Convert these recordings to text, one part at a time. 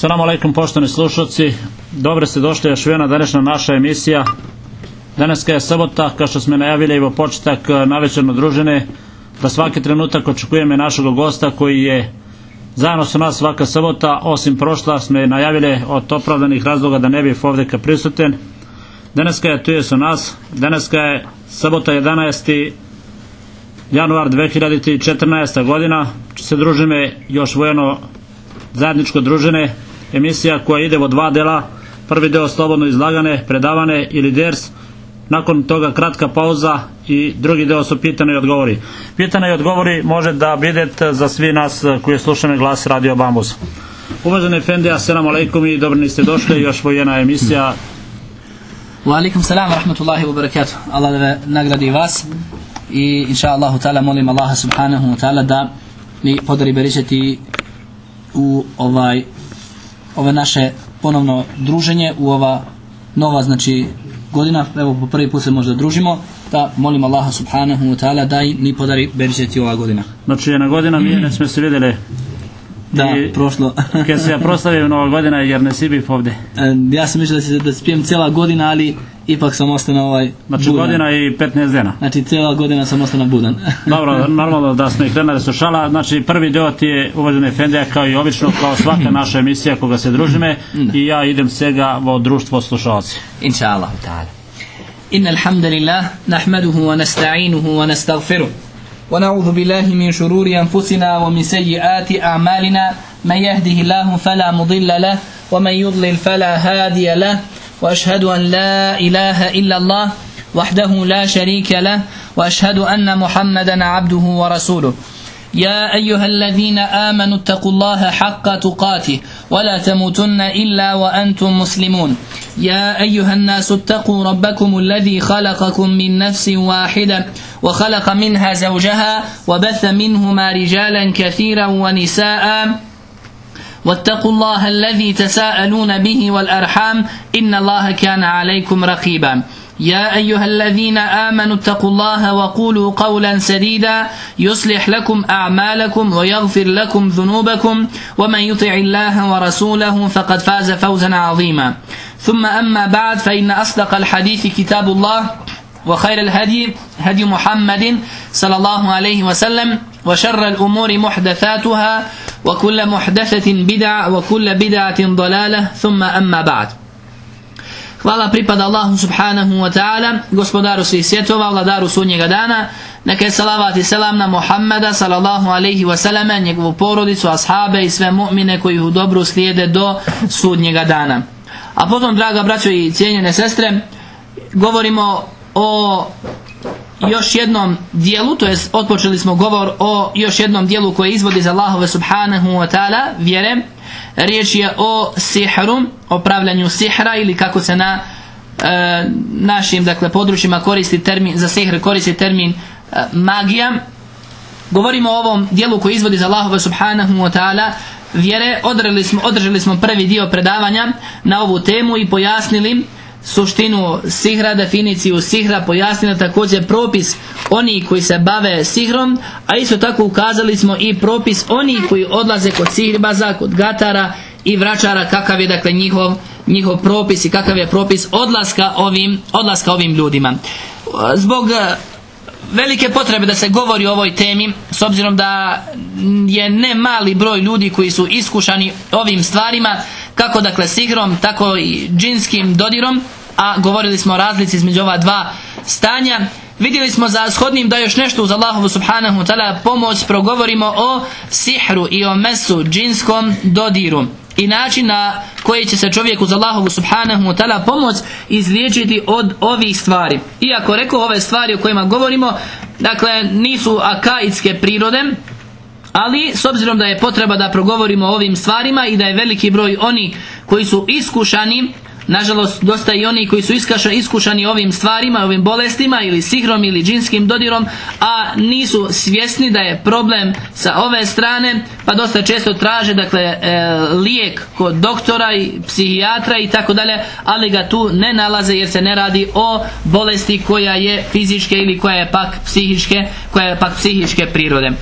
Salamu alaikum poštovani slušalci, dobro ste došli još jedna današnja naša emisija. Danas je subota, kao što smo najavili evo početak navečerno družine, da svaki trenutak očekujemo našeg gosta koji je zajedno sa nas svaka subota, osim prošla smo najavili od opravdanih razloga da ne bi ovdje prisutan. Danas je tu je sa nas, danas je subota 11. januar 2014. godina, se družime još vojeno zajedničko družine, emisija koja ide od dva dela. Prvi deo slobodno izlagane, predavane ili ders, nakon toga kratka pauza i drugi deo su pitane i odgovori. Pitane i odgovori može da vidite za svi nas koji slušamo glas Radio Bambus. Uvaženi Efendi, assalamu alaikum i dobro niste došli, još vojena emisija. Wa alaikum salam wa rahmatullahi wa barakatuh. Allah da nagradi vas i inša Allahu ta'ala molim Allaha subhanahu wa ta'ala da mi podari beričeti u ove naše ponovno druženje, u ova nova godina. Evo po prvi put se možda družimo, da molim Allaha subhanahu wa ta'ala da mi podari beričeti ova godina. Znači jedna godina mi ne smo se vidjeli. Da, prošlo. Kad se ja proslavio Nova godina jer ne si bih ovdje. Ja sam mislio da spijem cijela godina, ali ipak sam ostao znači budan. Godina i 15 dana. Znači cijela godina sam ostao budan. Dobro, normalno da smo ih krenuli su šala. Znači prvi dio ti je uvaženi Efendija, kao i obično, kao svaka naša emisija koga se družime i ja idem svega u društvo slušalci. Inša Allah ta'ala. Inna alhamdulillah, nahmaduhu wa nasta'inuhu wa nastagfiruh. ونعوذ بالله من شرور أنفسنا ومن سيئات أعمالنا من يهده الله فلا مضل له ومن يضلل فلا هادي له وأشهد أن لا إله إلا الله وحده لا شريك له وأشهد أن محمدا عبده ورسوله يا أيها الذين آمنوا اتقوا الله حق تقاته ولا تموتن إلا وأنتم مسلمون يا أيها الناس اتقوا ربكم الذي خلقكم من نفس واحدة وخلق منها زوجها وبث منهما رجالا كثيرا ونساء واتقوا الله الذي تساءلون به والأرحام إن الله كان عليكم رقيبا يا أيها الذين آمنوا اتقوا الله وقولوا قولا سديدا يصلح لكم أعمالكم ويغفر لكم ذنوبكم ومن يطع الله ورسوله فقد فاز فوزا عظيما ثم أما بعد فإن أصدق الحديث كتاب الله وخير الهدي هدي محمد صلى الله عليه وسلم وشر الأمور محدثاتها وكل محدثة بدعة وكل بدعة ضلالة ثم أما بعد. Hvala pripada Allahu subhanahu wa ta'ala, gospodaru svih svjetova, vladaru sudnjega dana. Neka je salavat i selam na Muhammeda sallallahu alaihi wa sallam, njegovu porodicu, ashabe i sve mu'mine koji u dobru slijede do sudnjega dana. A potom, draga braćo i cijenjene sestre, govorimo o još jednom dijelu, to jest otpočeli smo govor o još jednom dijelu koje izvodi za Allahove subhanahu wa ta'ala vjere. Riječ je o sihru, o pravljanju sihra, ili kako se na našim područjima koristi termin za sihr, koristi termin magija. Govorimo o ovom dijelu koji izvodi za Allahove subhanahu wa ta'ala vjere. Održali smo prvi dio predavanja na ovu temu i pojasnili suštinu sihra, definiciju sihra, pojasnili također propis oni koji se bave sihrom, a isto tako ukazali smo i propis oni koji odlaze kod sihirbaza, kod gatara i vračara, kakav je njihov propis i kakav je propis odlaska ovim ljudima. Zbog velike potrebe da se govori o ovoj temi, s obzirom da je ne mali broj ljudi koji su iskušani ovim stvarima, kako sihrom, tako i džinskim dodirom, a govorili smo o razlici između ova dva stanja. Vidjeli smo za shodnim da još nešto uz Allahovu subhanahu wa ta'ala pomoć progovorimo o sihru i o mesu, džinskom dodiru i način na koji će se čovjek uz Allahovu subhanahu wa ta'ala pomoć izliječiti od ovih stvari. Iako rekao, ove stvari o kojima govorimo nisu akaidske prirode, ali s obzirom da je potreba da progovorimo o ovim stvarima i da je veliki broj oni koji su iskušani, nažalost dosta i oni koji su iskušani ovim stvarima, ovim bolestima ili sihrom ili džinskim dodirom, a nisu svjesni da je problem sa ove strane, pa dosta često traže lijek kod doktora i psihijatra i tako dalje, ali ga tu ne nalaze jer se ne radi o bolesti koja je fizičke ili koja je pak psihičke prirode.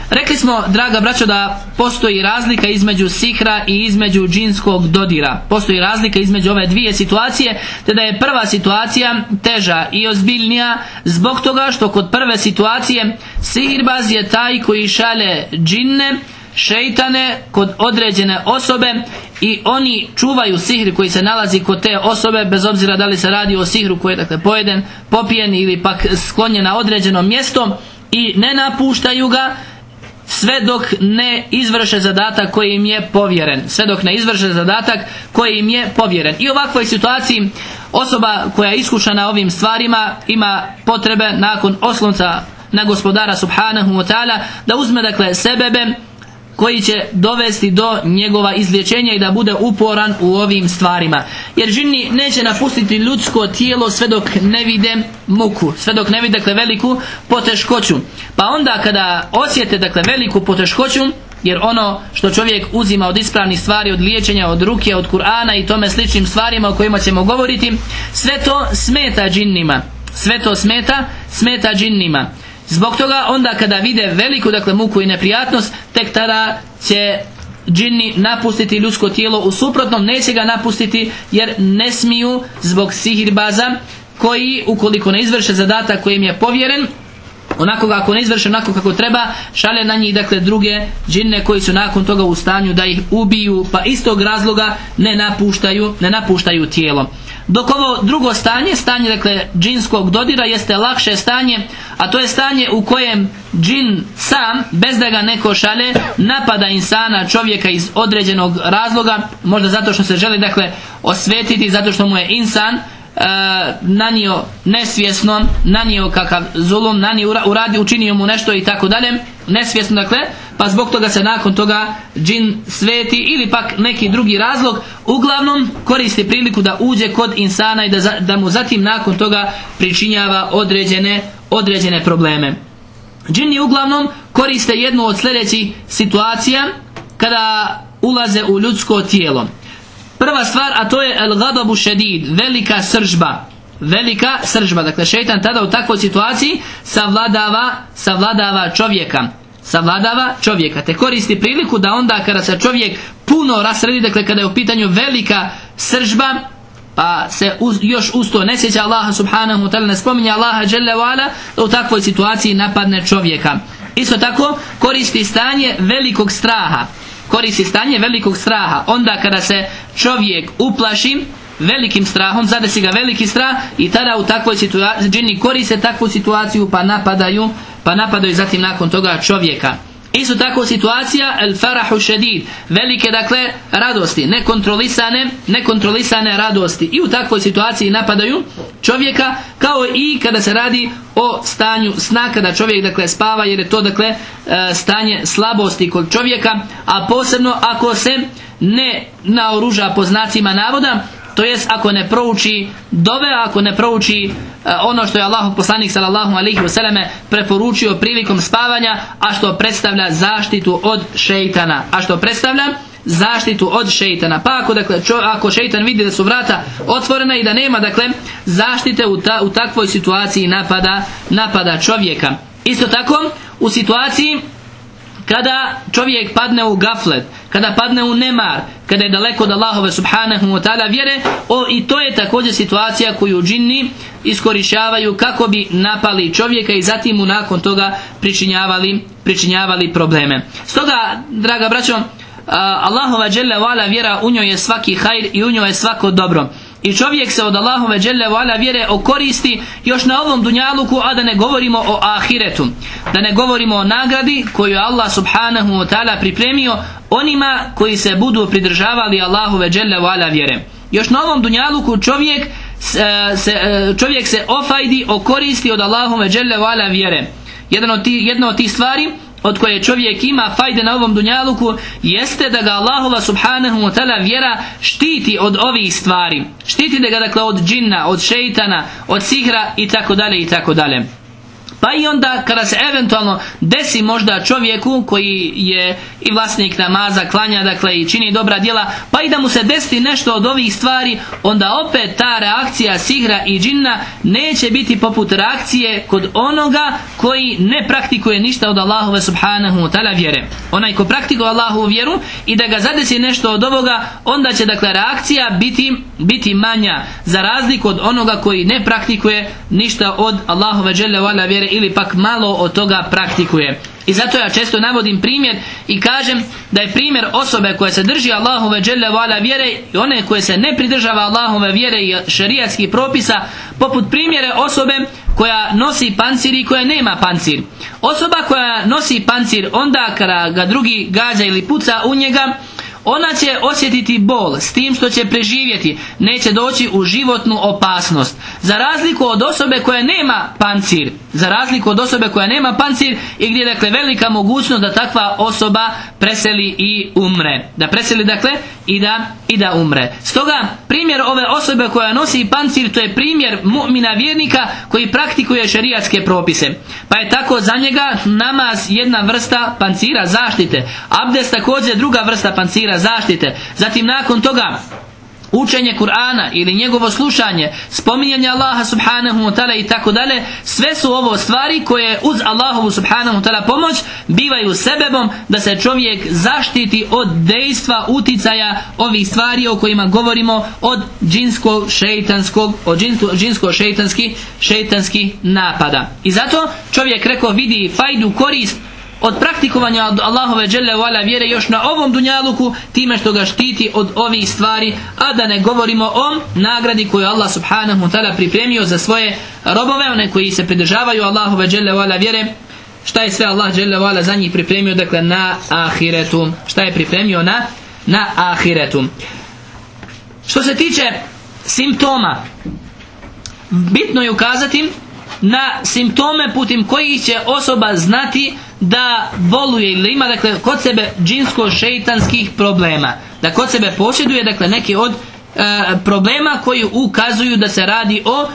Rekli smo, draga braćo, da postoji razlika između sihra i između džinskog dodira. Postoji razlika između ove dvije situacije, te da je prva situacija teža i ozbiljnija zbog toga što kod prve situacije sihirbaz je taj koji šalje džinne, šeitane kod određene osobe i oni čuvaju sihr koji se nalazi kod te osobe, bez obzira da li se radi o sihru koji je dakle pojeden, popijen ili pak sklonjen na određeno mjesto, i ne napuštaju ga sve dok ne izvrše zadatak koji im je povjeren. Sve dok ne izvrše zadatak koji im je povjeren. I u ovakvoj situaciji osoba koja je iskušana ovim stvarima ima potrebe nakon oslonca na gospodara subhanahu wa ta'ala da uzme dakle sebebe koji će dovesti do njegova izlječenja i da bude uporan u ovim stvarima. Jer džini neće napustiti ljudsko tijelo sve dok ne vide muku, sve dok ne vide dakle veliku poteškoću. Pa onda kada osjete dakle veliku poteškoću, jer ono što čovjek uzima od ispravnih stvari, od liječenja, od ruke, od Kur'ana i tome sličnim stvarima o kojima ćemo govoriti, sve to smeta džinnima. Sve to smeta džinnima. Zbog toga onda kada vide veliku dakle muku i neprijatnost, tek tada će džini napustiti ljudsko tijelo. U suprotnom neće ga napustiti, jer ne smiju zbog sihirbaza koji ukoliko ne izvrše zadatak koji im je povjeren, onako ako ne izvrše onako kako treba, šalje na njih dakle druge džinne koji su nakon toga u stanju da ih ubiju, pa iz tog razloga ne napuštaju tijelo. Dok ovo drugo stanje dakle džinskog dodira jeste lakše stanje, a to je stanje u kojem džin sam, bez da ga neko šalje, napada insana, čovjeka iz određenog razloga, možda zato što se želi dakle osvetiti, zato što mu je insan nanio nesvjesno, nanio kakav zulum, učinio mu nešto i tako dalje, nesvjesno dakle, pa zbog toga se nakon toga džin sveti ili pak neki drugi razlog, uglavnom koristi priliku da uđe kod insana i da mu zatim nakon toga pričinjava određene probleme. Džini uglavnom koriste jednu od sljedećih situacija kada ulaze u ljudsko tijelo. Prva stvar, a to je al-ghadabu šedid, velika sržba. Dakle, šejtan tada u takvoj situaciji savladava čovjeka, te koristi priliku da onda kada se čovjek puno rasredi, dakle kada je u pitanju velika sržba, pa se još uz to ne sjeća Allaha subhanahu wa ta'ala, ne spominje Allaha dželle wa ala, da u takvoj situaciji napadne čovjeka. Isto tako koristi stanje velikog straha. Onda kada se čovjek uplaši velikim strahom, zadesi ga veliki strah, i tada u takvoj situaciji džini koriste takvu situaciju pa napadaju zatim nakon toga čovjeka. Isto tako situacija el-farahu šedid, velike dakle radosti, nekontrolisane radosti, i u takvoj situaciji napadaju čovjeka, kao i kada se radi o stanju sna, kada čovjek dakle spava, jer je to dakle stanje slabosti kod čovjeka, a posebno ako se ne naoruža po znacima navoda, to jest ako ne prouči dove, ako ne prouči ono što je Allahov poslanik sallallahu alejhi ve selleme preporučio prilikom spavanja, a što predstavlja zaštitu od šejtana. Pa ako šejtan vidi da su vrata otvorena i da nema dakle zaštite, u takvoj situaciji napada čovjeka. Isto tako u situaciji kada čovjek padne u gaflet, kada padne u nemar, kada je daleko od Allahove subhanahu wa ta'ala vjere, i to je također situacija koju džinni iskorištavaju kako bi napali čovjeka i zatim mu nakon toga pričinjavali probleme. Stoga, draga braćo, Allahova dželle wa ala vjera, u njoj je svaki hajr i u njoj je svako dobro. I čovjek se od Allahove dželle wa ala vjere okoristi još na ovom dunjaluku, a da ne govorimo o ahiretu, da ne govorimo o nagradi koju je Allah subhanahu wa ta'ala pripremio onima koji se budu pridržavali Allahove dželle wa ala vjere. Još na ovom dunjaluku čovjek se ofajdi, okoristi od Allahove dželle wa ala vjere. Jedna od tih stvari od koje čovjek ima fajde na ovom dunjaluku jeste da ga Allahova subhanahu wa ta'ala vjera štiti od ovih stvari. Štiti da ga dakle od džinna, od šejtana, od sihra i tako dalje. Pa i onda kada se eventualno desi možda čovjeku koji je i vlasnik namaza, klanja, dakle i čini dobra djela, pa i da mu se desi nešto od ovih stvari, onda opet ta reakcija sihra i džinna neće biti poput reakcije kod onoga koji ne praktikuje ništa od Allahove subhanahu wa ta'ala vjere. Onaj ko praktikuje Allahovu vjeru i da ga zadesi nešto od ovoga, onda će dakle reakcija biti manja, za razliku od onoga koji ne praktikuje ništa od Allahove dželle ve ala vjere ili pak malo od toga praktikuje. I zato ja često navodim primjer i kažem da je primjer osobe koja se drži Allahove dželle ve ala vjere i one koje se ne pridržava Allahove vjere i šerijatskih propisa poput primjere osobe koja nosi pancir i koja nema pancir. Osoba koja nosi pancir onda kada ga drugi gađa ili puca u njega, ona će osjetiti bol s tim što će preživjeti, neće doći u životnu opasnost. Za razliku od osobe koja nema pancir, i gdje je dakle velika mogućnost da takva osoba preseli i umre. Da preseli dakle i da umre. Stoga primjer ove osobe koja nosi pancir, to je primjer mu'mina vjernika koji praktikuje šerijatske propise. Pa je tako za njega namaz jedna vrsta pancira zaštite, abdest također druga vrsta pancira zaštite. Zatim nakon toga učenje Kur'ana ili njegovo slušanje, spominjanje Allaha subhanahu wa ta'ala i tako dalje, sve su ovo stvari koje uz Allahovu subhanahu wa ta'ala pomoć bivaju sebebom da se čovjek zaštiti od dejstva, uticaja ovih stvari o kojima govorimo, od džinsko-šejtanskih napada. I zato čovjek vidi fajdu, korist od praktikovanja Allahove dželle ve ala vjere još na ovom dunjaluku, time što ga štiti od ovih stvari, a da ne govorimo o nagradi koju Allah subhanahu wa ta'ala pripremio za svoje robove, one koji se pridržavaju Allahove dželle ve ala vjere. Šta je sve Allah dželle ve ala za njih pripremio, dakle na ahiretu. Šta je pripremio na ahiretu. Što se tiče simptoma, bitno je ukazati na simptome putem kojih će osoba znati da boluje ili ima dakle kod sebe džinsko-šejtanskih problema, da kod sebe posjeduje dakle neki od problema koji ukazuju da se radi o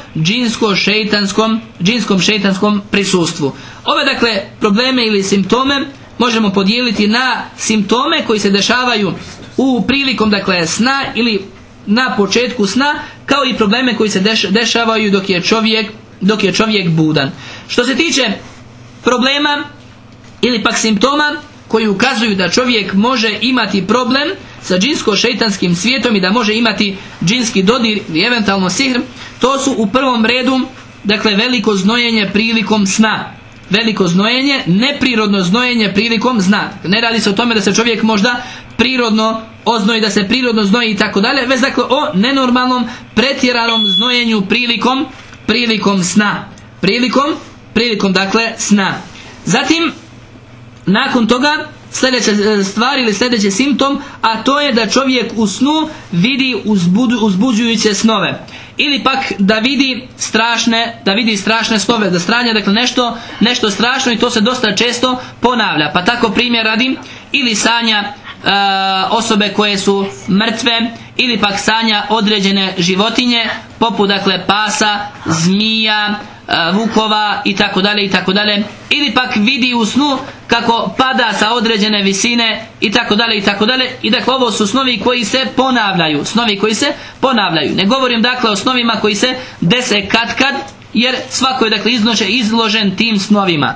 džinskom-šejtanskom prisustvu. Ove dakle probleme ili simptome možemo podijeliti na simptome koji se dešavaju u prilikom dakle sna ili na početku sna, kao i probleme koji se dešavaju dok je čovjek budan. Što se tiče problema ili pak simptoma koji ukazuju da čovjek može imati problem sa džinsko-šejtanskim svijetom i da može imati džinski dodir i eventualno sihr, to su u prvom redu dakle veliko znojenje prilikom sna. Veliko znojenje, neprirodno znojenje prilikom sna. Ne radi se o tome da se čovjek možda prirodno oznoji, da se prirodno znoji i tako dalje, već dakle o nenormalnom, pretjeranom znojenju prilikom sna. Prilikom dakle sna. Zatim nakon toga sljedeća stvar ili sljedeći simptom, a to je da čovjek u snu vidi uzbuđujuće snove. Ili pak da vidi strašne snove, da stranja dakle nešto strašno, i to se dosta često ponavlja. Pa tako primjer radim, ili sanja osobe koje su mrtve, ili pak sanja određene životinje poput dakle pasa, zmija, vukova i tako dalje, ili pak vidi u snu kako pada sa određene visine i tako dalje. I dakle ovo su snovi koji se ponavljaju. Ne govorim dakle o snovima koji se dese kad, jer svako je dakle izložen tim snovima.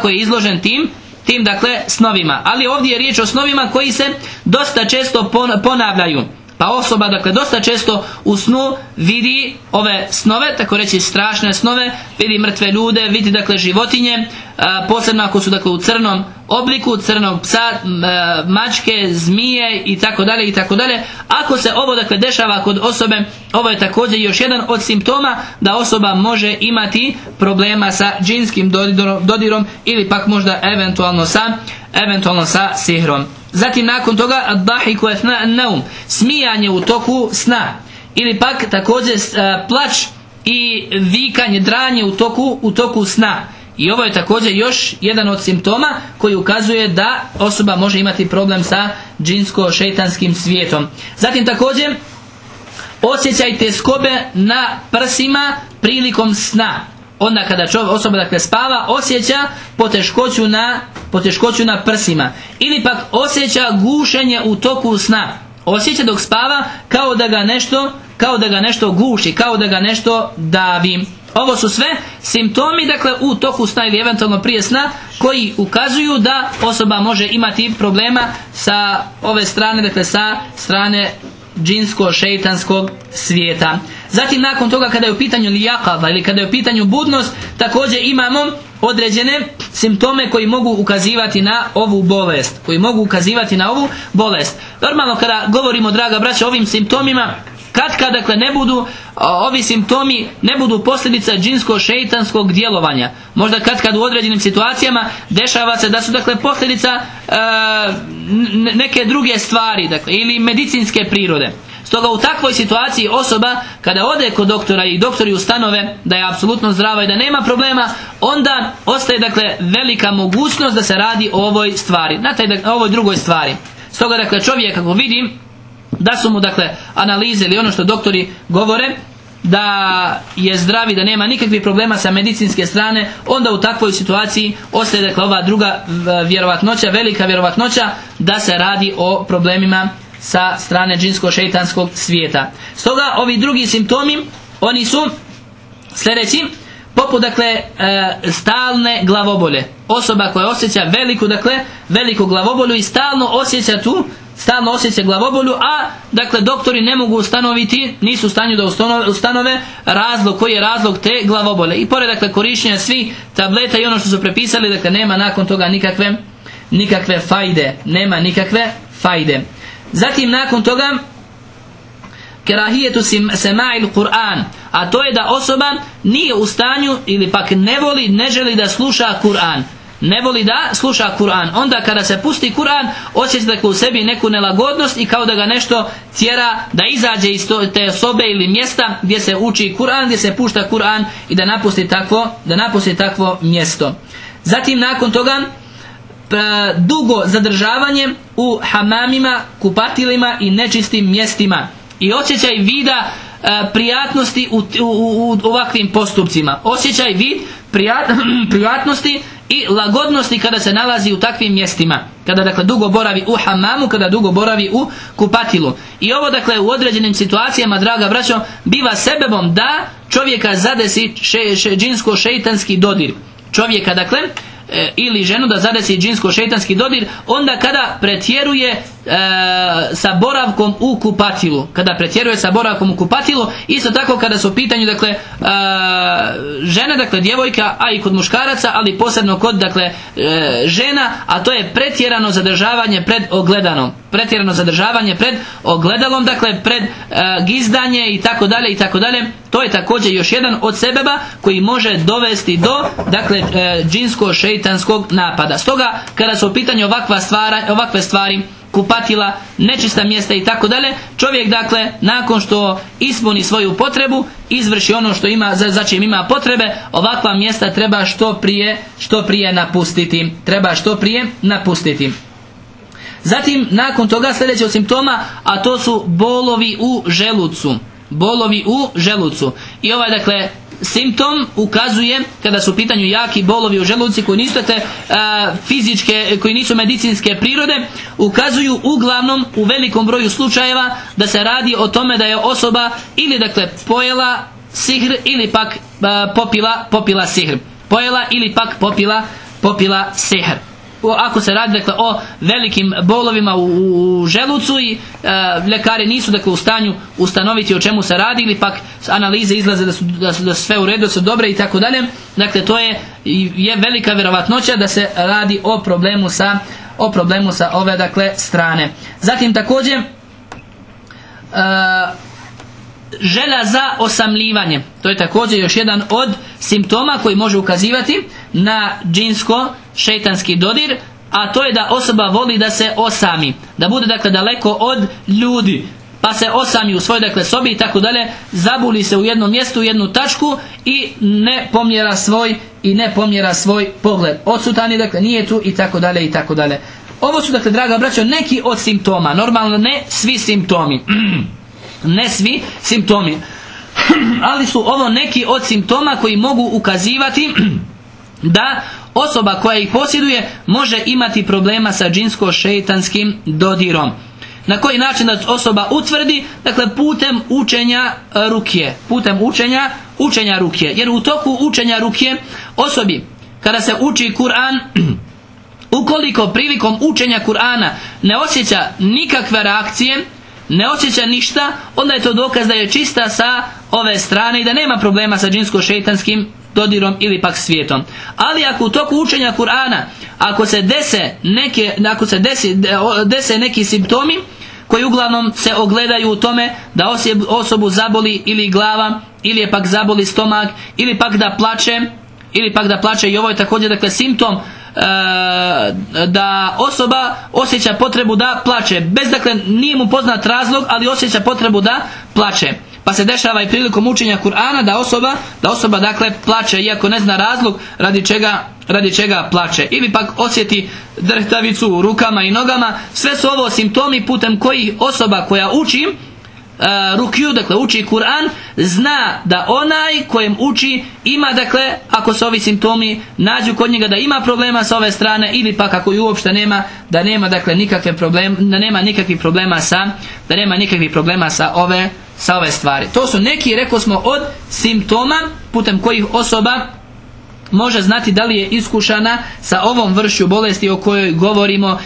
Tim dakle snovima. Ali ovdje je riječ o snovima koji se dosta često ponavljaju. Pa osoba dakle dosta često u snu vidi ove snove, tako reći strašne snove, vidi mrtve ljude, vidi dakle životinje, posebno ako su dakle u crnom obliku, crnog psa, mačke, zmije i tako dalje. Ako se ovo dakle dešava kod osobe, ovo je također još jedan od simptoma da osoba može imati problema sa džinskim dodirom ili pak možda eventualno sa sihrom. Zatim nakon toga ad-dahiku naum, smijanje u toku sna, ili pak također plač i vikanje, dranje u toku sna. I ovo je također još jedan od simptoma koji ukazuje da osoba može imati problem sa džinsko-šejtanskim svijetom. Zatim također osjećaj tjeskobe na prsima prilikom sna. onda kada osoba dakle spava, osjeća poteškoću na prsima, ili pak osjeća gušenje u toku sna, osjeća dok spava kao da ga nešto guši, kao da ga nešto davi. Ovo su sve simptomi dakle u toku sna ili eventualno prije sna koji ukazuju da osoba može imati problema sa ove strane, dakle sa strane džinsko-šeitanskog svijeta. Zatim nakon toga kada je u pitanju lijakava ili kada je u pitanju budnost, također imamo određene simptome koji mogu ukazivati na ovu bolest. Normalno kada govorimo, draga braća, o ovim simptomima, kad dakle ovi simptomi ne budu posljedica džinsko-šeitanskog djelovanja. Možda kad u određenim situacijama dešava se da su dakle posljedica neke druge stvari, dakle, ili medicinske prirode. Stoga u takvoj situaciji osoba kada ode kod doktora i doktori ustanove da je apsolutno zdrava i da nema problema, onda ostaje dakle velika mogućnost da se radi o ovoj stvari, o ovoj drugoj stvari. Stoga dakle čovjek kako vidi da su mu dakle analize ili ono što doktori govore da je zdrav i da nema nikakvih problema sa medicinske strane, onda u takvoj situaciji ostaje dakle ova druga vjerovatnoća, velika vjerovatnoća da se radi o problemima sa strane džinsko-šeitanskog svijeta. Stoga ovi drugi simptomi, oni su sljedeći, poput dakle stalne glavobolje. Osoba koja osjeća veliku glavobolju i stalno osjeća glavobolju, a dakle doktori ne mogu ustanoviti, nisu u stanju da ustanove razlog, koji je razlog te glavobolje. I pored dakle korištenja svih tableta i ono što su prepisali, dakle nema nakon toga nikakve fajde. Zatim nakon toga kerahijetu sema'il Kur'an, a to je da osoba nije u stanju ili pak ne želi da sluša Kur'an. Onda kada se pusti Kur'an, osjeća dakle u sebi neku nelagodnost i kao da ga nešto tjera da izađe iz te sobe ili mjesta gdje se uči Kur'an, gdje se pušta Kur'an i da napusti takvo mjesto. Zatim nakon toga dugo zadržavanje u hamamima, kupatilima i nečistim mjestima i osjećaj vida prijatnosti u ovakvim postupcima. Osjećaj vid prijatnosti i lagodnosti kada se nalazi u takvim mjestima, kada dakle dugo boravi u hamamu, kada dugo boravi u kupatilu. I ovo dakle u određenim situacijama, draga braćo, biva sebebom da čovjeka zadesi džinsko-šeitanski dodir. Čovjeka dakle ili ženu da zadesi džinsko-šeitanski dodir onda kada pretjeruje sa boravkom u kupatilu. Isto tako kada su u pitanju dakle žene, dakle djevojka, a i kod muškaraca, ali posebno kod dakle žena, a to je pretjerano zadržavanje pred ogledalom, dakle pred gizdanje i tako dalje. To je također još jedan od sebeba koji može dovesti do dakle džinsko-šeitanskog napada. Stoga kada su u pitanju ovakve stvari, kupatila, nečista mjesta i tako dalje, čovjek dakle nakon što ispuni svoju potrebu, izvrši ono što ima, za čim ima potrebe, ovakva mjesta treba što prije napustiti. Zatim nakon toga sljedeći od simptoma, a to su bolovi u želucu. I ovaj dakle simptom ukazuje, kada su u pitanju jaki bolovi u želuci koji nisu fizičke, koji nisu medicinske prirode, ukazuju uglavnom u velikom broju slučajeva da se radi o tome da je osoba ili dakle pojela sihr ili pak popila sihr. Popila sihr. Ako se radi dakle o velikim bolovima u želucu i ljekari nisu dakle u stanju ustanoviti o čemu se radi, ili pak analize izlaze da su sve u redu, da su dobre i tako dalje, dakle to je velika vjerovatnoća da se radi o problemu sa ove dakle strane. Zatim također želja za osamljivanje, to je također još jedan od simptoma koji može ukazivati na džinsko-šeitanski dodir, a to je da osoba voli da se osami, da bude dakle daleko od ljudi, pa se osami u svojoj dakle sobi i tako dalje, zabuli se u jednom mjestu, u jednu tačku i ne pomjera svoj pogled. Odsutan je, dakle nije tu i tako dalje. Ovo su dakle, draga braćo, neki od simptoma, normalno ne svi simptomi. ali su ovo neki od simptoma koji mogu ukazivati da osoba koja ih posjeduje može imati problema sa džinsko-šeitanskim dodirom. Na koji način da osoba utvrdi? Dakle, putem učenja rukje. Putem učenja rukje. Jer u toku učenja rukje osobi, kada se uči Kur'an, ukoliko prilikom učenja Kur'ana ne osjeća nikakve reakcije, ne osjeća ništa, onda je to dokaz da je čista sa ove strane i da nema problema sa džinsko-šeitanskim dodirom ili pak svijetom. Ali ako u toku učenja Kur'ana, ako se dese neki simptomi koji uglavnom se ogledaju u tome da osobu zaboli ili glava, ili je pak zaboli stomak, ili pak da plače, i ovo je također dakle simptom da osoba osjeća potrebu da plače, bez dakle nije mu poznat razlog, ali osjeća potrebu da plače. Pa se dešava i prilikom učenja Kur'ana da osoba dakle plače, iako ne zna razlog radi čega plače. Ili pak osjeti drhtavicu u rukama i nogama. Sve su ovo simptomi putem kojih osoba koja uči rukju, dakle uči Kur'an, zna da onaj kojem uči ima, dakle, ako se ovi simptomi nađu kod njega, da ima problema sa ove strane, ili pak ako ju uopšte nema, da nema dakle nikakve probleme, da nema nikakvih problema sa ove stvari. To su neki, rekao smo, od simptoma putem kojih osoba može znati da li je iskušana sa ovom vršću bolesti o kojoj govorimo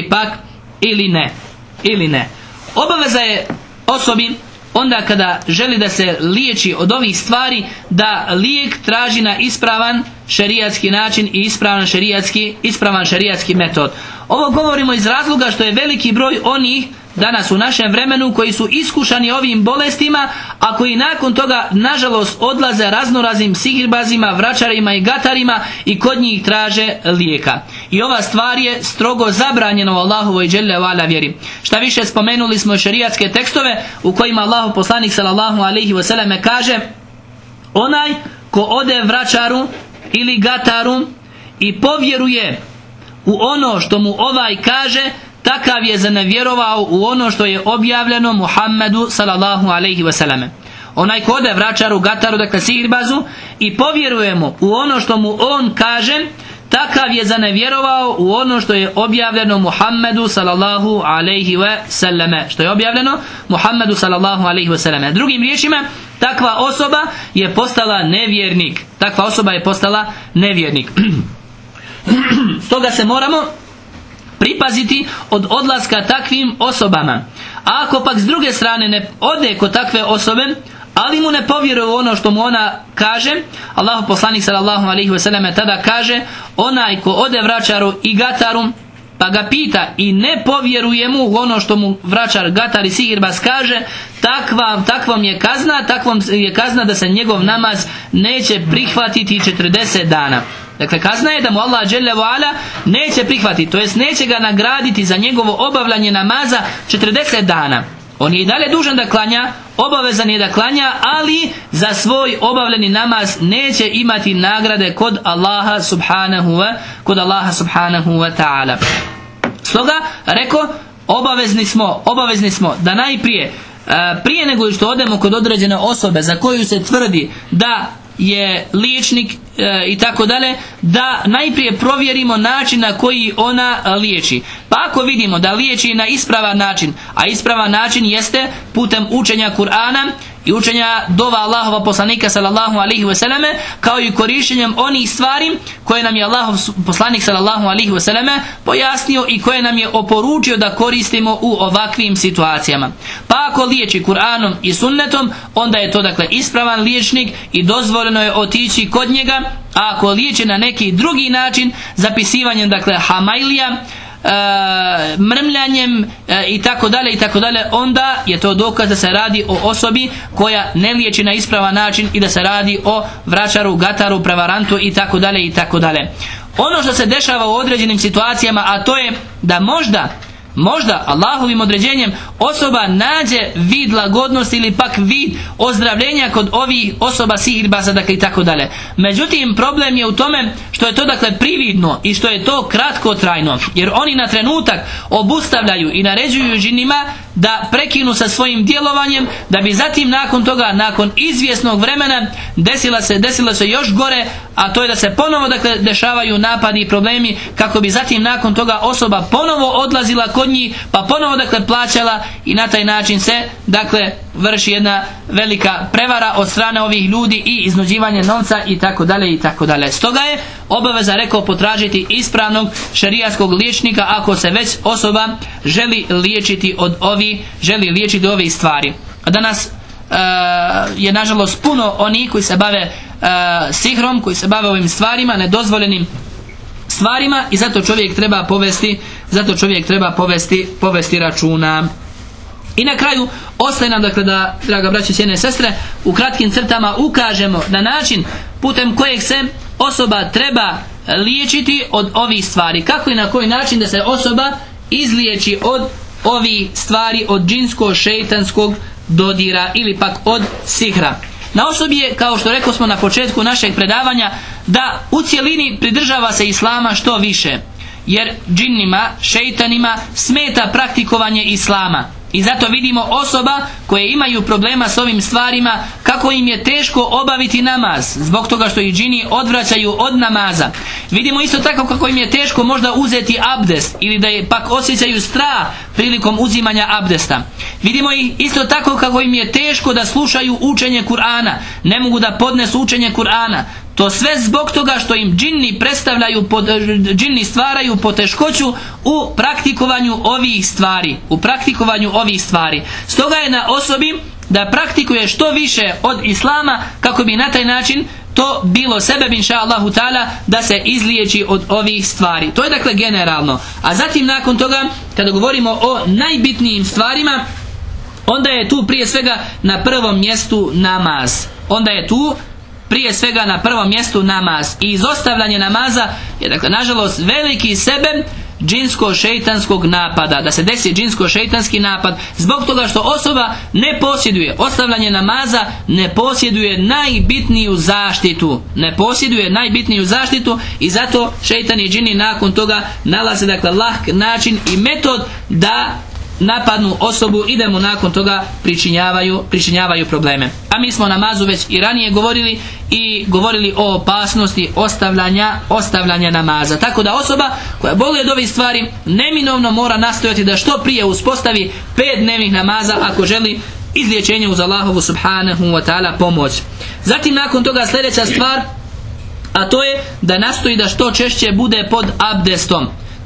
ili ne. Obaveza je osobi onda kada želi da se liječi od ovih stvari da lijek traži na ispravan šerijatski način i ispravan šerijatski metod. Ovo govorimo iz razloga što je veliki broj onih danas u našem vremenu koji su iskušani ovim bolestima, a koji nakon toga nažalost odlaze raznoraznim sihirbazima, vračarima i gatarima i kod njih traže lijeka. I ova stvar je strogo zabranjena u Allahovoj dželle ve ala vjeri. Šta više, spomenuli smo šerijatske tekstove u kojima Allahov poslanik sallallahu alejhi ve selleme kaže: onaj ko ode vračaru ili gataru i povjeruje u ono što mu ovaj kaže, takav je zanevjerovao u ono što je objavljeno Muhammedu sallallahu alejhi ve selleme. Onaj ko ode vračaru, gataru, dakle sihirbazu, i povjeruje mu u ono što mu on kaže, takav je zanevjerovao u ono što je objavljeno Muhammedu sallallahu alejhi ve selleme. Što je objavljeno Muhammedu sallallahu alejhi ve selleme. Drugim riječima, takva osoba je postala nevjernik. Stoga se moramo pripaziti od odlaska takvim osobama. A ako pak s druge strane ne ode kod takve osobe, ali mu ne povjeruje u ono što mu ona kaže, Allahov poslanik sallallahu alejhi ve selleme tada kaže: onaj ko ode vračaru i gataru pa ga pita i ne povjeruje mu u ono što mu vračar, gatar i sihirbaz kaže, takvom je kazna da se njegov namaz neće prihvatiti 40 dana. Dakle, kazna je da mu Allah dželle ve ala neće prihvatiti, to jest neće ga nagraditi za njegovo obavljanje namaza 40 dana. On je i dalje dužan da klanja, obavezan je da klanja, ali za svoj obavljeni namaz neće imati nagrade kod Allaha subhanahu wa ta'ala. Stoga, rekao, obavezni smo da najprije, prije nego što odemo kod određene osobe za koju se tvrdi da je liječnik i tako dalje, da najprije provjerimo način na koji ona liječi. Pa ako vidimo da liječi na ispravan način, a ispravan način jeste putem učenja Kur'ana i učenja dova Allahova poslanika sallallahu alejhi ve selleme, kao i korištenjem onih stvari koje nam je Allahov poslanik sallallahu alejhi ve selleme pojasnio i koje nam je oporučio da koristimo u ovakvim situacijama. Pa ako liječi Kur'anom i sunnetom, onda je to dakle ispravan liječnik i dozvoljeno je otići kod njega. A ako liječi na neki drugi način, zapisivanjem dakle hamajlija, mrmljanjem i tako dalje, onda je to dokaz da se radi o osobi koja ne liječi na ispravan način i da se radi o vračaru, gataru, prevarantu i tako dalje. Ono što se dešava u određenim situacijama, a to je da možda Allahovim određenjem osoba nađe vid lagodnosti ili pak vid ozdravljenja kod ovih osoba sihirbaza, dakle i tako dalje. Međutim, problem je u tome što je to dakle prividno i što je to kratkotrajno, jer oni na trenutak obustavljaju i naređuju džinima da prekinu sa svojim djelovanjem, da bi zatim nakon toga, nakon izvjesnog vremena desilo se još gore, a to je da se ponovo dešavaju napadi i problemi, kako bi zatim nakon toga osoba ponovo odlazila kod njih, pa ponovo plaćala, i na taj način se vrši jedna velika prevara od strane ovih ljudi i iznuđivanje novca i tako dalje i tako dalje. Stoga je obaveza, rekao, potražiti ispravnog šerijatskog liječnika ako se već osoba želi liječiti od ovih stvari. A danas je nažalost puno onih koji se bave sihrom, koji se bave ovim stvarima, nedozvoljenim stvarima, i zato čovjek treba povesti računa. I na kraju ostaje nam, da, draga braćo i cijene sestre, u kratkim crtama ukažemo na način putem kojeg se osoba treba liječiti od ovih stvari. Kako i na koji način da se osoba izliječi od ovih stvari, od džinsko-šeitanskog dodira ili pak od sihra. Na osobi je, kao što rekao smo na početku našeg predavanja, da u cjelini pridržava se islama što više, jer džinnima, šeitanima smeta praktikovanje islama. I zato vidimo osoba koje imaju problema s ovim stvarima, kako im je teško obaviti namaz, zbog toga što ih džini odvraćaju od namaza. Vidimo isto tako kako im je teško možda uzeti abdest, ili da je pak osjećaju strah prilikom uzimanja abdesta. Vidimo ih isto tako kako im je teško da slušaju učenje Kur'ana, ne mogu da podnesu učenje Kur'ana. To sve zbog toga što im džini stvaraju poteškoću u praktikovanju ovih stvari. Stoga je na osobi da praktikuje što više od islama, kako bi na taj način to bilo sebeb, inša Allahu ta'ala, da se izliječi od ovih stvari. To je generalno. A zatim nakon toga, kada govorimo o najbitnijim stvarima, onda je tu prije svega na prvom mjestu namaz. I izostavljanje namaza je nažalost veliki sebeb džinsko-šeitanskog napada, da se desi džinsko-šeitanski napad, zbog toga što osoba ne posjeduje, ostavljanje namaza ne posjeduje najbitniju zaštitu, i zato šeitan i džini nakon toga nalaze lahk način i metod da napadnu osobu i da mu nakon toga pričinjavaju probleme. A mi smo o namazu već i ranije govorili o opasnosti ostavljanja namaza. Tako da osoba koja boluje od ovih stvari neminovno mora nastojati da što prije uspostavi 5 dnevnih namaza ako želi izliječenje uz Allahovu subhanahu wa ta'ala pomoć. Zatim nakon toga sljedeća stvar, a to je da nastoji da što češće bude pod abdestom.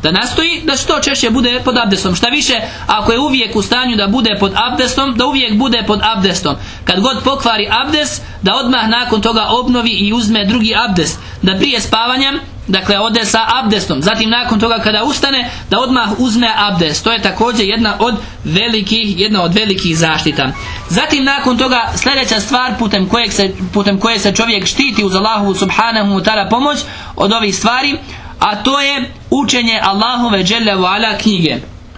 Šta više, ako je uvijek u stanju da bude pod abdestom, da uvijek bude pod abdestom. Kad god pokvari abdest, da odmah nakon toga obnovi i uzme drugi abdest, da prije spavanja ode sa abdestom. Zatim nakon toga kada ustane, da odmah uzme abdest. To je također jedna od velikih zaštita. Zatim nakon toga sljedeća stvar putem koje se čovjek štiti uz Allahovu subhanahu wa ta'ala pomoć od ovih stvari, a to je učenje Allahove dželle ve ala knjige.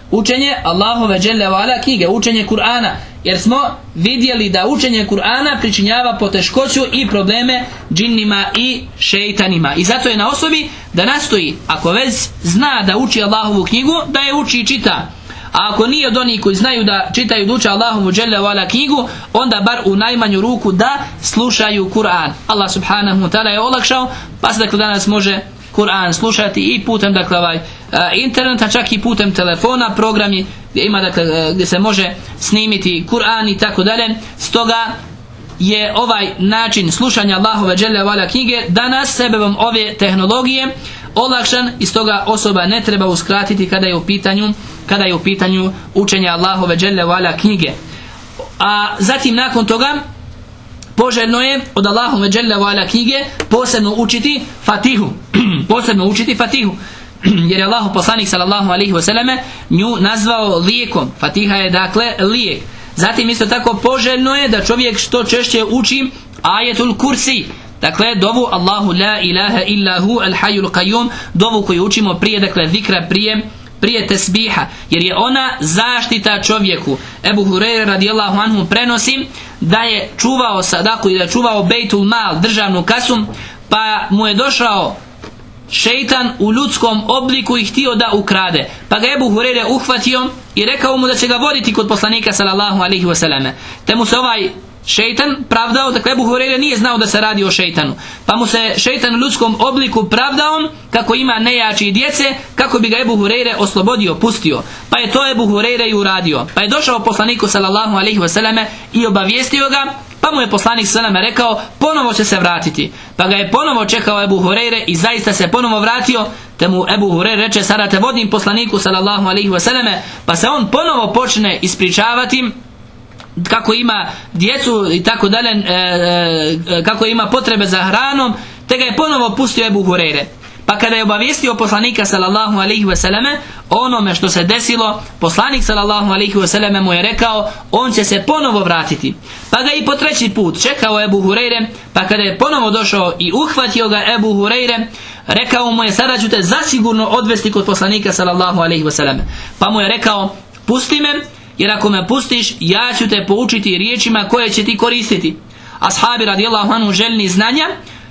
Učenje Kur'ana. Jer smo vidjeli da učenje Kur'ana pričinjava poteškoću i probleme džinnima i šeitanima. I zato je na osobi da nastoji, ako već zna da uči Allahovu knjigu, da je uči i čita. A ako nije od onih koji znaju da čitaju i da uče Allahovu dželle ve ala knjigu, onda bar u najmanju ruku da slušaju Kur'an. Allah subhanahu wa ta'ala je olakšao, pa se danas može Kur'an slušati i putem interneta, čak i putem telefona, programi gdje se može snimiti Kur'an i tako dalje. Stoga je ovaj način slušanja Allahove dželle ve ala knjige danas sebebom ove tehnologije olakšan, i stoga osoba ne treba uskratiti kada je u pitanju učenja Allahove dželle ve ala knjige. A zatim nakon toga poželjno je od Allahove dželle ve ala knjige posebno učiti Fatihu. Jer je Allahu poslanik sallallahu alejhi ve selleme nju nazvao lijekom. Fatiha je lijek. Zatim isto tako poželjno je da čovjek što češće uči ajetul kursi. Dovu Allahu la ilaha illa hu al hayyul qayyum, dovu koju učimo prije zikra, prije tesbiha, jer je ona zaštita čovjeku. Ebu Hureyre radijallahu anhu prenosi da je čuvao sadaku i da je čuvao Bejtul Mal, državnu kasu, pa mu je došao šeitan u ljudskom obliku i htio da ukrade. Pa ga Ebu Hureyre uhvatio i rekao mu da će ga voditi kod poslanika sallallahu alaihi wasallam. Te mu se ovaj šeitan pravdao, dakle Ebu Hureyre nije znao da se radi o šeitanu. Pa mu se šeitan u ljudskom obliku pravdao kako ima nejači djece, kako bi ga Ebu Hureyre oslobodio, pustio. Pa je to Ebu Hureyre i uradio. Pa je došao poslaniku sallallahu alaihi wasallam i obavijestio ga. Pa mu je poslanik sallallahu alejhi ve sellem rekao ponovo će se vratiti. Pa ga je ponovo čekao Ebu Hureyre i zaista se ponovo vratio. Te mu Ebu Hureyre reče sada te vodim poslaniku sallallahu alejhi ve sellem. Pa se on ponovo počne ispričavati kako ima djecu i tako dalje, kako ima potrebe za hranom, te ga je ponovo pustio Ebu Hureyre. Pa kada je obavijestio poslanika sallallahu alejhi ve selleme onome što se desilo, poslanik sallallahu alejhi ve selleme mu je rekao on će se ponovo vratiti. Pa ga i po treći put čekao Ebu Hureyre, pa kada je ponovo došao i uhvatio ga Ebu Hureyre, rekao mu je sada ću te zasigurno odvesti kod poslanika sallallahu alejhi ve selleme. Pa mu je rekao pusti me, jer ako me pustiš ja ću te poučiti riječima koje će ti koristiti. Ashabi radijallahu anhu željni znanja,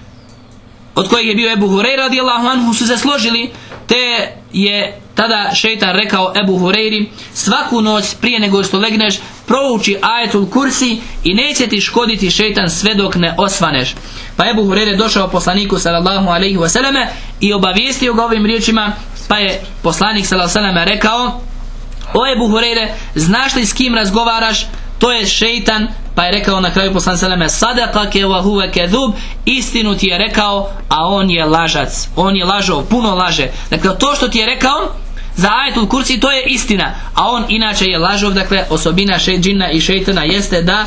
od kojeg je bio Ebu Hureyre radijallahu anhu, su se složili, te je tada šeitan rekao Ebu Hureyri svaku noć prije nego što legneš prouči ajetul kursi i neće ti škoditi šeitan sve dok ne osvaneš. Pa Ebu Hureyre došao poslaniku sallallahu alejhi ve selleme i obavijestio ga ovim riječima, pa je poslanik sallallahu alejhi ve selleme rekao o Ebu Hureyre, znaš li s kim razgovaraš? To je šeitan. Pa je rekao na kraju poslanik sallallahu alejhi ve selleme sadaqake wa huwa kadhub, istinu ti je rekao, a on je lažac, on je lažov, puno laže. Dakle to što ti je rekao za ajetul kursi to je istina, a on inače je lažov. Dakle osobina džinna i šeitana jeste da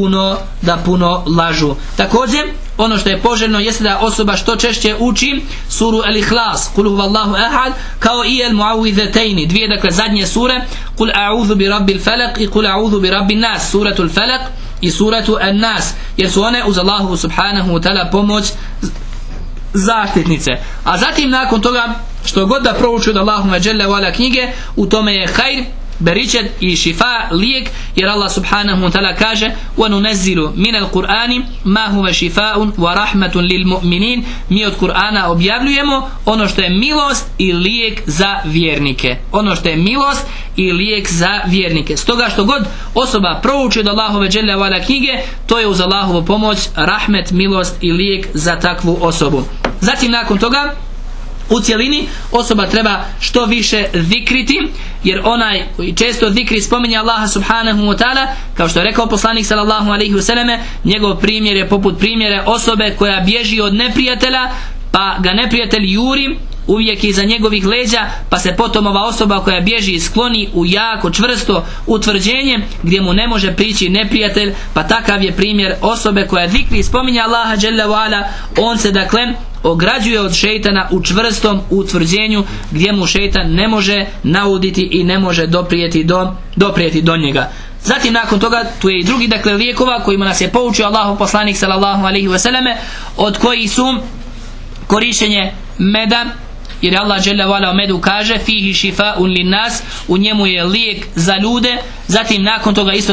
puno lažu. Također ono što je poželjno jeste da osoba što češće uči suru Al-Ihlas, Kul huvallahu ahad, kao i Al-Mu'awwidhatayn, dvije dakle zadnje sure, Kul a'udhu bi rabbil falaq i Kul a'udhu bi rabbin nas, suratul Falaq i suratu An-Nas, jer su one uz Allahu subhanahu wa ta'ala pomoć zaštitnice. A zatim nakon toga što god da prouči od Allahumma dželle ve ala knjige, u tome je hajr, beričet i šifa, lijek, jer Allah subhanahu wa ta'ala kaže وَنُنَزِّلُ مِنَ الْقُرْآنِ مَا هُوَ شِفَاءٌ وَرَحْمَةٌ لِلْمُؤْمِنِينَ. Mi od Kur'ana objavljujemo ono što je milost i lijek za vjernike. Ono što je milost i lijek za vjernike. Stoga što god osoba prouči od Allahove dželle ve ala knjige, to je uz Allahovu pomoć rahmet, milost i lijek za takvu osobu. Zatim nakon toga u cjelini osoba treba što više zikriti, jer onaj koji često zikri spominje Allaha subhanahu wa ta'ala, kao što je rekao poslanik sallallahu alejhi ve selleme, njegov primjer je poput primjere osobe koja bježi od neprijatelja, pa ga neprijatelj juri uvijek iza njegovih leđa, pa se potom ova osoba koja bježi skloni u jako čvrsto utvrđenje gdje mu ne može prići neprijatelj. Pa takav je primjer osobe koja zikri spominje Allaha dželle ve ala, on se dakle ograđuje od šeitana u čvrstom utvrđenju gdje mu šeitan ne može nauditi i ne može doprijeti do njega. Zatim nakon toga tu je i drugi dakle lijekova kojima nas je poučio Allahov poslanik sallallahu alejhi ve selleme, od kojih su korištenje meda, jer Allah dželle ve ala o medu kaže fihi šifa'un linnas, u njemu je lijek za ljude. Zatim nakon toga isto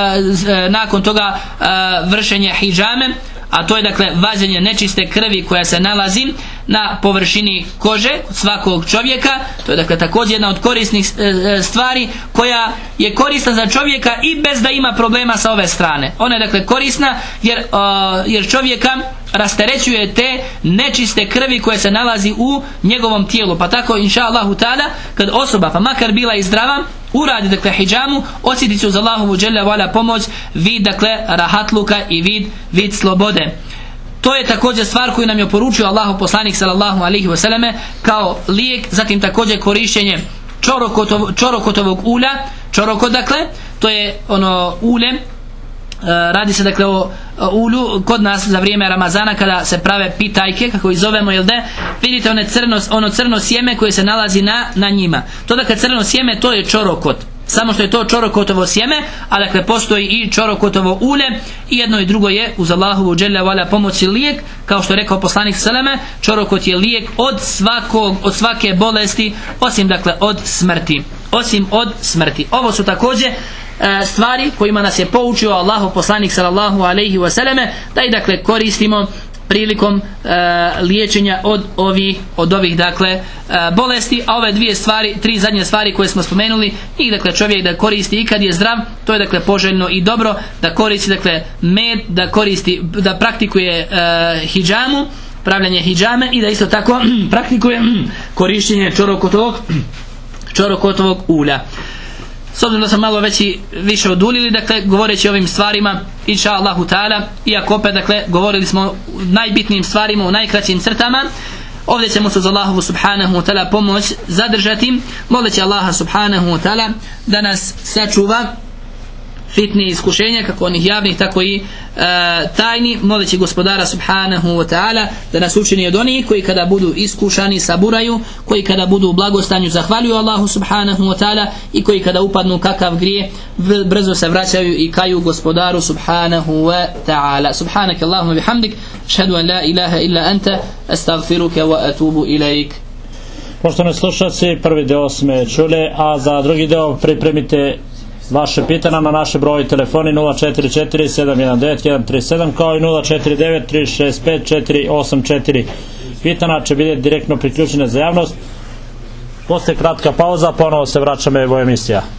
toga vršenje hidžame, a to je dakle vađenje nečiste krvi koja se nalazi na površini kože svakog čovjeka. To je dakle također jedna od korisnih stvari koja je korisna za čovjeka i bez da ima problema sa ove strane. Ona je dakle korisna jer čovjeka rasterećuje te nečiste krvi koje se nalazi u njegovom tijelu. Pa tako inša Allahu ta'ala kad osoba pa makar bila i zdrava uradi dakle hidžamu, osjetit će uz Allahovu dželle ve ala pomoć vid dakle rahatluka i vid slobode. To je također stvar koju nam je poručio Allahov poslanik sallallahu alejhi ve selleme kao lijek. Zatim također korištenje čorokotovog ulja. Čorokot dakle to je ono ulje, radi se dakle o ulju kod nas za vrijeme Ramazana kada se prave pitajke, kako ih zovemo, jel da? Vidite ono crno sjeme koje se nalazi na njima. To dakle crno sjeme, to je čorokot. Samo što je to čorokotovo sjeme, a dakle postoji i čorokotovo ulje, i jedno i drugo je uz Allahovu dželle ve ala pomoć i lijek, kao što je rekao poslanik seleme, čorokot je lijek od svake bolesti, osim dakle od smrti. Ovo su također stvari kojima nas je poučio Allahov poslanik sallallahu alejhi ve selleme, da i dakle koristimo prilikom liječenja od ovih dakle bolesti. A ove tri zadnje stvari koje smo spomenuli, i dakle čovjek da koristi i kad je zdrav, to je dakle poželjno i dobro, da koristi dakle med, da praktikuje hidžamu, pravljanje hidžame, i da isto tako praktikuje korištenje čorokotovog ulja. S obzirom da smo malo više oduljili, dakle, govoreći o ovim stvarima, inša Allahu ta'ala, iako opet, dakle, govorili smo o najbitnijim stvarima u najkraćim crtama, ovdje ćemo se uz Allahovu subhanahu wa ta'ala pomoć zadržati, moleći Allaha subhanahu wa ta'ala da nas sačuva fitne iskušenja, kako onih javnih, tako i tajni, moleći gospodara subhanahu wa ta'ala da nas učini od onih koji kada budu iskušani saburaju, koji kada budu u blagostanju zahvaljuju Allahu subhanahu wa ta'ala, i koji kada upadnu kakav grije brzo se vraćaju i kaju gospodaru subhanahu wa ta'ala. Subhanaka Allahumma bihamdik, ashhadu an la ilaha illa anta, astaghfiruka wa atubu ilaik. Poštovani slušalci, prvi deo smo čuli, a za drugi deo pripremite vaše pitanja na naše broje telefoni 044-719-137 kao i 049-365-484. Pitanja će biti direktno priključene za javnost. Posle kratka pauza, ponovo se vraćamo u emisija.